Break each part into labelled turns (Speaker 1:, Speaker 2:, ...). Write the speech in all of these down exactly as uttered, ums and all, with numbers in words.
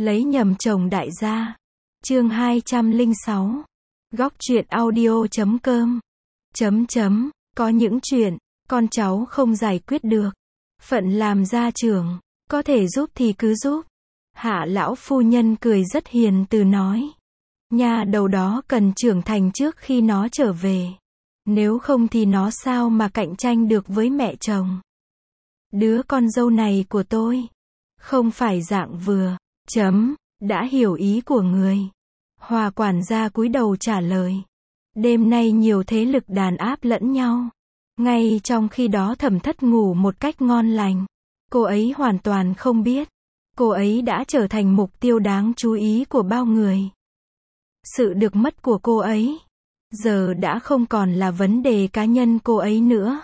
Speaker 1: Lấy nhầm chồng đại gia. Chương hai trăm lẻ sáu. Góc truyện audio chấm com. Chấm chấm, có những chuyện, con cháu không giải quyết được. Phận làm gia trưởng, có thể giúp thì cứ giúp. Hạ lão phu nhân cười rất hiền từ nói. Nha đầu đó cần trưởng thành trước khi nó trở về. Nếu không thì nó sao mà cạnh tranh được với mẹ chồng. Đứa con dâu này của tôi, không phải dạng vừa. Chấm, đã hiểu ý của người. Hòa quản gia cúi đầu trả lời. Đêm nay nhiều thế lực đàn áp lẫn nhau. Ngay trong khi đó Thẩm Thất ngủ một cách ngon lành. Cô ấy hoàn toàn không biết. Cô ấy đã trở thành mục tiêu đáng chú ý của bao người. Sự được mất của cô ấy, giờ đã không còn là vấn đề cá nhân cô ấy nữa.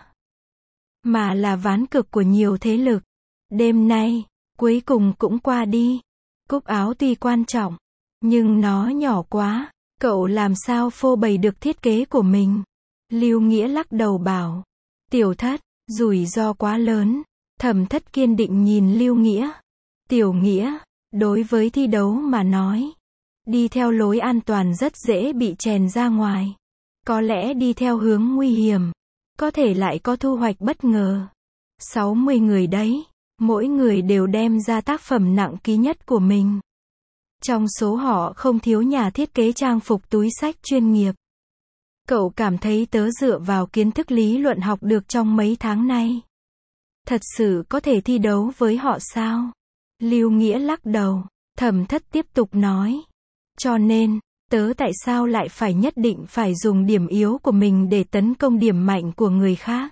Speaker 1: Mà là ván cược của nhiều thế lực. Đêm nay, cuối cùng cũng qua đi. Cúc áo tuy quan trọng, nhưng nó nhỏ quá. Cậu làm sao phô bày được thiết kế của mình? Lưu Nghĩa lắc đầu bảo. Tiểu Thất, rủi ro quá lớn. Thẩm Thất kiên định nhìn Lưu Nghĩa. Tiểu Nghĩa, đối với thi đấu mà nói, đi theo lối an toàn rất dễ bị chèn ra ngoài. Có lẽ đi theo hướng nguy hiểm, có thể lại có thu hoạch bất ngờ. sáu mươi người đấy, mỗi người đều đem ra tác phẩm nặng ký nhất của mình. Trong số họ không thiếu nhà thiết kế trang phục túi xách chuyên nghiệp. Cậu cảm thấy tớ dựa vào kiến thức lý luận học được trong mấy tháng nay, thật sự có thể thi đấu với họ sao? Lưu Nghĩa lắc đầu. Thẩm Thất tiếp tục nói. Cho nên, tớ tại sao lại phải nhất định phải dùng điểm yếu của mình để tấn công điểm mạnh của người khác?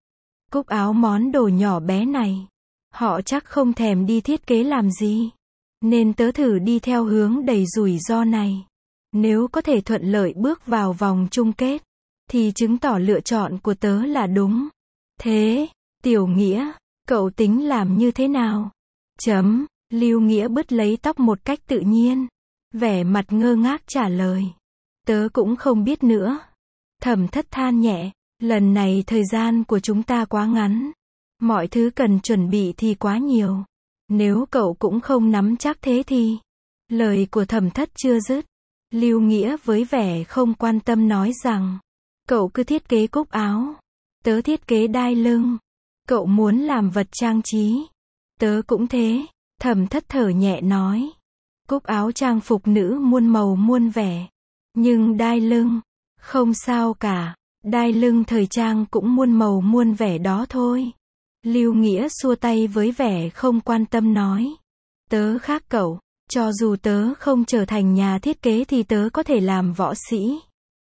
Speaker 1: Cúc áo món đồ nhỏ bé này, họ chắc không thèm đi thiết kế làm gì. Nên tớ thử đi theo hướng đầy rủi ro này. Nếu có thể thuận lợi bước vào vòng chung kết, thì chứng tỏ lựa chọn của tớ là đúng. Thế, Tiểu Nghĩa, cậu tính làm như thế nào? Chấm, Lưu Nghĩa bứt lấy tóc một cách tự nhiên. Vẻ mặt ngơ ngác trả lời. Tớ cũng không biết nữa. Thẩm Thất than nhẹ. Lần này thời gian của chúng ta quá ngắn. Mọi thứ cần chuẩn bị thì quá nhiều. Nếu cậu cũng không nắm chắc thế thì... Lời của Thẩm Thất chưa dứt. Lưu Nghĩa với vẻ không quan tâm nói rằng. Cậu cứ thiết kế cúc áo. Tớ thiết kế đai lưng. Cậu muốn làm vật trang trí. Tớ cũng thế. Thẩm Thất thở nhẹ nói. Cúc áo trang phục nữ muôn màu muôn vẻ. Nhưng đai lưng, không sao cả. Đai lưng thời trang cũng muôn màu muôn vẻ đó thôi. Lưu Nghĩa xua tay với vẻ không quan tâm nói. Tớ khác cậu. Cho dù tớ không trở thành nhà thiết kế thì tớ có thể làm võ sĩ.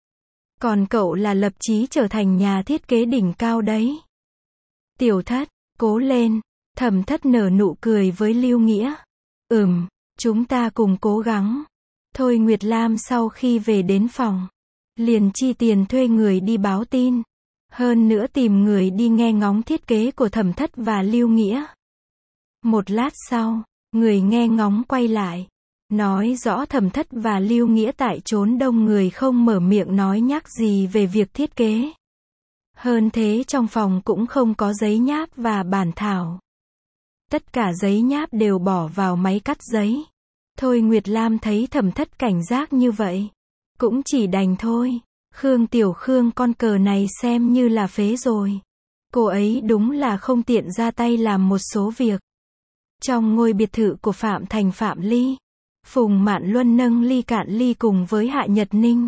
Speaker 1: Còn cậu là lập chí trở thành nhà thiết kế đỉnh cao đấy. Tiểu Thất, cố lên. Thẩm Thất nở nụ cười với Lưu Nghĩa. Ừm, chúng ta cùng cố gắng. Thôi Nguyệt Lam sau khi về đến phòng, liền chi tiền thuê người đi báo tin. Hơn nữa tìm người đi nghe ngóng thiết kế của Thẩm Thất và Lưu Nghĩa. Một lát sau, người nghe ngóng quay lại. Nói rõ Thẩm Thất và Lưu Nghĩa tại chốn đông người không mở miệng nói nhắc gì về việc thiết kế. Hơn thế trong phòng cũng không có giấy nháp và bản thảo. Tất cả giấy nháp đều bỏ vào máy cắt giấy. Thôi Nguyệt Lam thấy Thẩm Thất cảnh giác như vậy, cũng chỉ đành thôi. Khương Tiểu Khương con cờ này xem như là phế rồi. Cô ấy đúng là không tiện ra tay làm một số việc. Trong ngôi biệt thự của Phạm Thành Phạm Ly, Phùng Mạn Luân nâng ly cạn ly cùng với Hạ Nhật Ninh.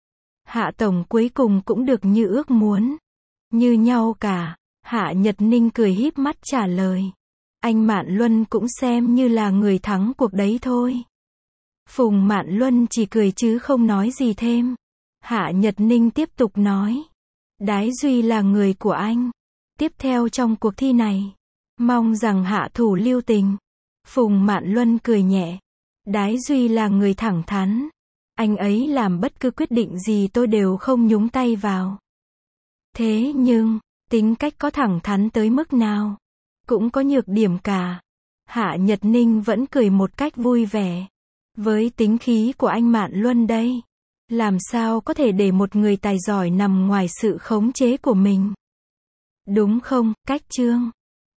Speaker 1: Hạ Tổng cuối cùng cũng được như ước muốn. Như nhau cả. Hạ Nhật Ninh cười híp mắt trả lời. Anh Mạn Luân cũng xem như là người thắng cuộc đấy thôi. Phùng Mạn Luân chỉ cười chứ không nói gì thêm. Hạ Nhật Ninh tiếp tục nói. Đái Duy là người của anh. Tiếp theo trong cuộc thi này, mong rằng hạ thủ lưu tình. Phùng Mạn Luân cười nhẹ. Đái Duy là người thẳng thắn. Anh ấy làm bất cứ quyết định gì tôi đều không nhúng tay vào. Thế nhưng, tính cách có thẳng thắn tới mức nào, cũng có nhược điểm cả. Hạ Nhật Ninh vẫn cười một cách vui vẻ. Với tính khí của anh Mạn Luân đây, làm sao có thể để một người tài giỏi nằm ngoài sự khống chế của mình? Đúng không, Cách Trương?